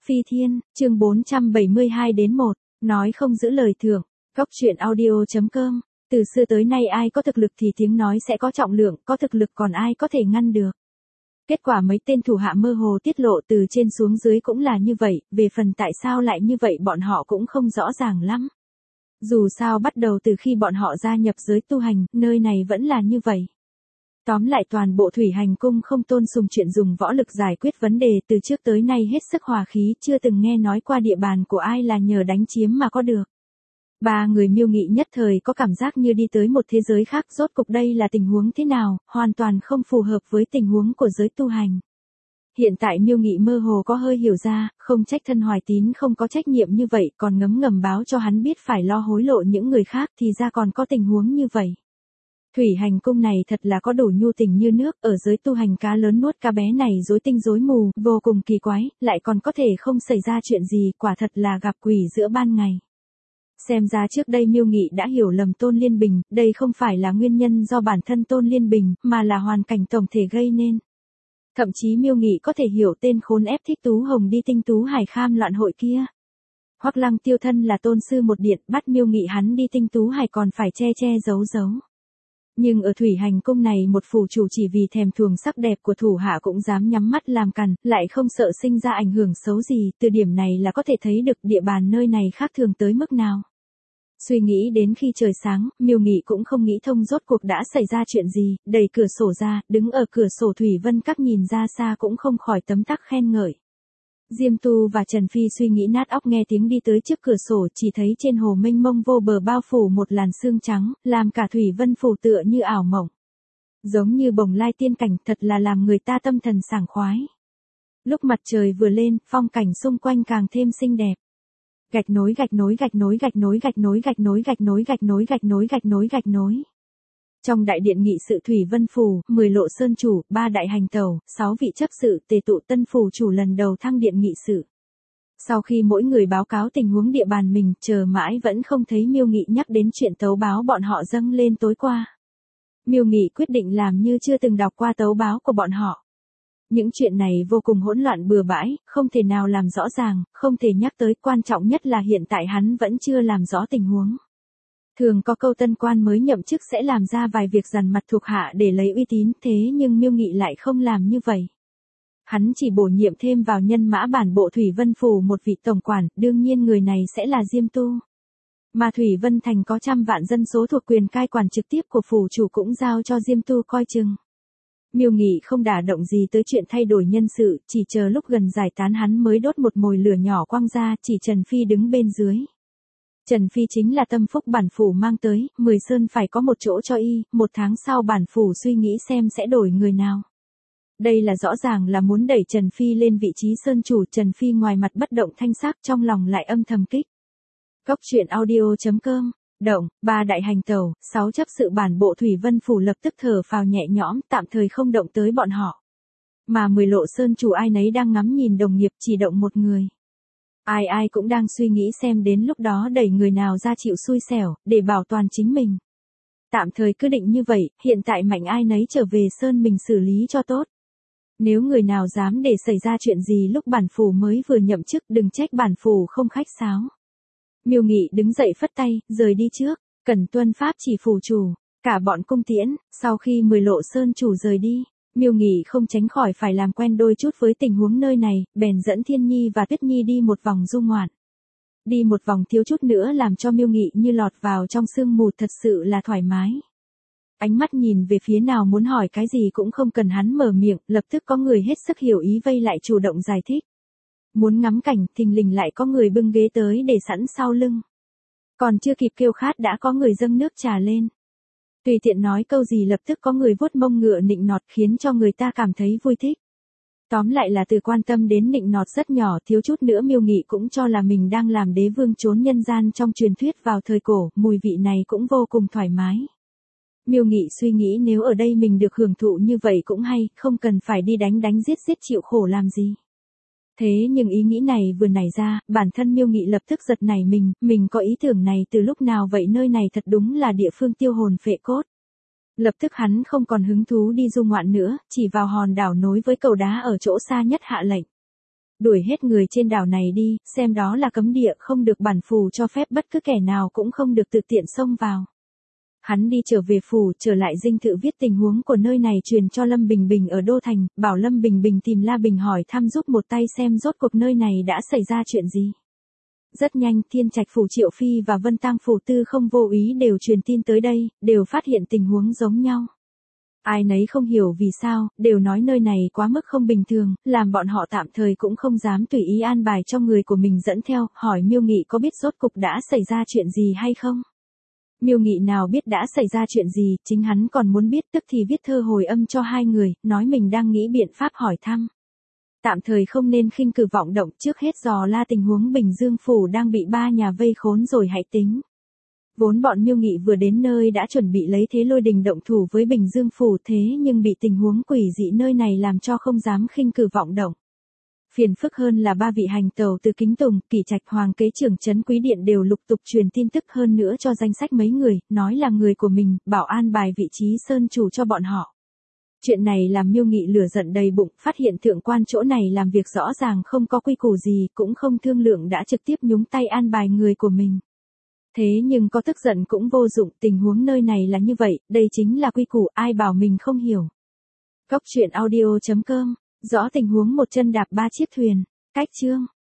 Phi Thiên, chương 472-1, nói không giữ lời thưởng. Góc truyện audio.com. Từ xưa tới nay ai có thực lực thì tiếng nói sẽ có trọng lượng, có thực lực còn ai có thể ngăn được. Kết quả mấy tên thủ hạ mơ hồ tiết lộ từ trên xuống dưới cũng là như vậy, về phần tại sao lại như vậy bọn họ cũng không rõ ràng lắm. Dù sao bắt đầu từ khi bọn họ gia nhập giới tu hành, nơi này vẫn là như vậy. Tóm lại toàn bộ thủy hành cung không tôn sùng chuyện dùng võ lực giải quyết vấn đề, từ trước tới nay hết sức hòa khí, chưa từng nghe nói qua địa bàn của ai là nhờ đánh chiếm mà có được. Ba người Miêu Nghị nhất thời có cảm giác như đi tới một thế giới khác, rốt cục đây là tình huống thế nào, hoàn toàn không phù hợp với tình huống của giới tu hành. Hiện tại Miêu Nghị mơ hồ có hơi hiểu ra, không trách thân Hoài Tín không có trách nhiệm như vậy, còn ngấm ngầm báo cho hắn biết phải lo hối lộ những người khác, thì ra còn có tình huống như vậy. Thủy hành cung này thật là có đủ nhu tình như nước, ở giới tu hành cá lớn nuốt cá bé này rối tinh rối mù, vô cùng kỳ quái, lại còn có thể không xảy ra chuyện gì, quả thật là gặp quỷ giữa ban ngày. Xem ra trước đây Miêu Nghị đã hiểu lầm Tôn Liên Bình, đây không phải là nguyên nhân do bản thân Tôn Liên Bình, mà là hoàn cảnh tổng thể gây nên. Thậm chí Miêu Nghị có thể hiểu tên khốn ép Thích Tú Hồng đi Tinh Tú Hải Kham loạn hội kia. Hoắc Lăng Tiêu thân là tôn sư một điện, bắt Miêu Nghị hắn đi Tinh Tú Hải còn phải che che giấu giấu. Nhưng ở thủy hành cung này một phủ chủ chỉ vì thèm thuồng sắc đẹp của thủ hạ cũng dám nhắm mắt làm cằn, lại không sợ sinh ra ảnh hưởng xấu gì, từ điểm này là có thể thấy được địa bàn nơi này khác thường tới mức nào. Suy nghĩ đến khi trời sáng, Miêu Nghị cũng không nghĩ thông rốt cuộc đã xảy ra chuyện gì, đẩy cửa sổ ra, đứng ở cửa sổ Thủy Vân Các nhìn ra xa cũng không khỏi tấm tắc khen ngợi. Diêm Tu và Trần Phi suy nghĩ nát óc nghe tiếng đi tới trước cửa sổ, chỉ thấy trên hồ mênh mông vô bờ bao phủ một làn sương trắng, làm cả Thủy Vân phủ tựa như ảo mộng. Giống như bồng lai tiên cảnh, thật là làm người ta tâm thần sảng khoái. Lúc mặt trời vừa lên, phong cảnh xung quanh càng thêm xinh đẹp. Gạch nối gạch nối gạch nối gạch nối gạch nối gạch nối gạch nối gạch nối gạch nối gạch nối gạch nối. Trong đại điện nghị sự Thủy Vân phủ, 10 lộ sơn chủ, 3 đại hành tẩu, 6 vị chấp sự tề tụ tân phủ chủ lần đầu thăng điện nghị sự. Sau khi mỗi người báo cáo tình huống địa bàn mình, chờ mãi vẫn không thấy Miêu Nghị nhắc đến chuyện tấu báo bọn họ dâng lên tối qua. Miêu Nghị quyết định làm như chưa từng đọc qua tấu báo của bọn họ. Những chuyện này vô cùng hỗn loạn bừa bãi, không thể nào làm rõ ràng, không thể nhắc tới, quan trọng nhất là hiện tại hắn vẫn chưa làm rõ tình huống. Thường có câu tân quan mới nhậm chức sẽ làm ra vài việc dằn mặt thuộc hạ để lấy uy tín, thế nhưng Miêu Nghị lại không làm như vậy. Hắn chỉ bổ nhiệm thêm vào nhân mã bản bộ Thủy Vân phủ một vị tổng quản, đương nhiên người này sẽ là Diêm Tu. Mà Thủy Vân thành có trăm vạn dân số thuộc quyền cai quản trực tiếp của phủ chủ cũng giao cho Diêm Tu coi chừng. Miêu Nghị không đả động gì tới chuyện thay đổi nhân sự, chỉ chờ lúc gần giải tán hắn mới đốt một mồi lửa nhỏ quăng ra, chỉ Trần Phi đứng bên dưới. Trần Phi chính là tâm phúc bản phủ mang tới, 10 sơn phải có một chỗ cho y, 1 tháng sau bản phủ suy nghĩ xem sẽ đổi người nào. Đây là rõ ràng là muốn đẩy Trần Phi lên vị trí sơn chủ, Trần Phi ngoài mặt bất động thanh sắc trong lòng lại âm thầm kích. Góc truyện audio.com. Động, 3 đại hành tẩu, 6 chấp sự bản bộ Thủy Vân phủ lập tức thở phào nhẹ nhõm, tạm thời không động tới bọn họ. Mà 10 lộ sơn chủ ai nấy đang ngắm nhìn đồng nghiệp, chỉ động một người. Ai ai cũng đang suy nghĩ xem đến lúc đó đẩy người nào ra chịu xui xẻo, để bảo toàn chính mình. Tạm thời cứ định như vậy, hiện tại mạnh ai nấy trở về sơn mình xử lý cho tốt. Nếu người nào dám để xảy ra chuyện gì lúc bản phủ mới vừa nhậm chức, đừng trách bản phủ không khách sáo. Miêu Nghị đứng dậy phất tay, rời đi trước, cần tuân pháp chỉ phủ chủ, cả bọn cung tiễn. Sau khi 10 lộ sơn chủ rời đi, Miêu Nghị không tránh khỏi phải làm quen đôi chút với tình huống nơi này, bèn dẫn Thiên Nhi và Tuyết Nhi đi một vòng du ngoạn. Đi một vòng thiếu chút nữa làm cho Miêu Nghị như lọt vào trong sương mù, thật sự là thoải mái. Ánh mắt nhìn về phía nào muốn hỏi cái gì cũng không cần hắn mở miệng, lập tức có người hết sức hiểu ý vây lại chủ động giải thích. Muốn ngắm cảnh, thình lình lại có người bưng ghế tới để sẵn sau lưng. Còn chưa kịp kêu khát đã có người dâng nước trà lên. Tùy tiện nói câu gì lập tức có người vuốt mông ngựa nịnh nọt, khiến cho người ta cảm thấy vui thích. Tóm lại là từ quan tâm đến nịnh nọt rất nhỏ, thiếu chút nữa Miêu Nghị cũng cho là mình đang làm đế vương trốn nhân gian trong truyền thuyết vào thời cổ, mùi vị này cũng vô cùng thoải mái. Miêu Nghị suy nghĩ nếu ở đây mình được hưởng thụ như vậy cũng hay, không cần phải đi đánh giết chịu khổ làm gì. Thế nhưng ý nghĩ này vừa nảy ra, bản thân Miêu Nghị lập tức giật nảy mình có ý tưởng này từ lúc nào vậy, nơi này thật đúng là địa phương tiêu hồn phệ cốt. Lập tức hắn không còn hứng thú đi du ngoạn nữa, chỉ vào hòn đảo nối với cầu đá ở chỗ xa nhất hạ lệnh. đuổi hết người trên đảo này đi, xem đó là cấm địa không được bản phù cho phép bất cứ kẻ nào cũng không được tự tiện xông vào. Hắn đi trở về phủ, trở lại dinh thự viết tình huống của nơi này truyền cho Lâm Bình Bình ở Đô Thành, bảo Lâm Bình Bình tìm La Bình hỏi thăm giúp một tay xem rốt cuộc nơi này đã xảy ra chuyện gì. Rất nhanh, Thiên Trạch phủ Triệu Phi và Vân Tang phủ Tư Không vô ý đều truyền tin tới đây, đều phát hiện tình huống giống nhau. Ai nấy không hiểu vì sao, đều nói nơi này quá mức không bình thường, làm bọn họ tạm thời cũng không dám tùy ý an bài cho người của mình dẫn theo, hỏi Miêu Nghị có biết rốt cục đã xảy ra chuyện gì hay không. Miêu Nghị nào biết đã xảy ra chuyện gì, chính hắn còn muốn biết, tức thì viết thơ hồi âm cho hai người, nói mình đang nghĩ biện pháp hỏi thăm. Tạm thời không nên khinh cử vọng động, trước hết dò la tình huống Bình Dương phủ đang bị ba nhà vây khốn rồi hãy tính. Vốn bọn Miêu Nghị vừa đến nơi đã chuẩn bị lấy thế lôi đình động thủ với Bình Dương phủ, thế nhưng bị tình huống quỷ dị nơi này làm cho không dám khinh cử vọng động. Phiền phức hơn là ba vị hành tàu từ Kính Tùng, Kỷ Trạch, Hoàng Kế Trưởng Trấn Quý Điện đều lục tục truyền tin tức hơn nữa cho danh sách mấy người, nói là người của mình, bảo an bài vị trí sơn chủ cho bọn họ. Chuyện này làm Miêu Nghị lửa giận đầy bụng, phát hiện thượng quan chỗ này làm việc rõ ràng không có quy củ gì, cũng không thương lượng đã trực tiếp nhúng tay an bài người của mình. Thế nhưng có tức giận cũng vô dụng, tình huống nơi này là như vậy, đây chính là quy củ, ai bảo mình không hiểu. Cóc truyện audio.com, rõ tình huống một chân đạp ba chiếc thuyền, cách chương.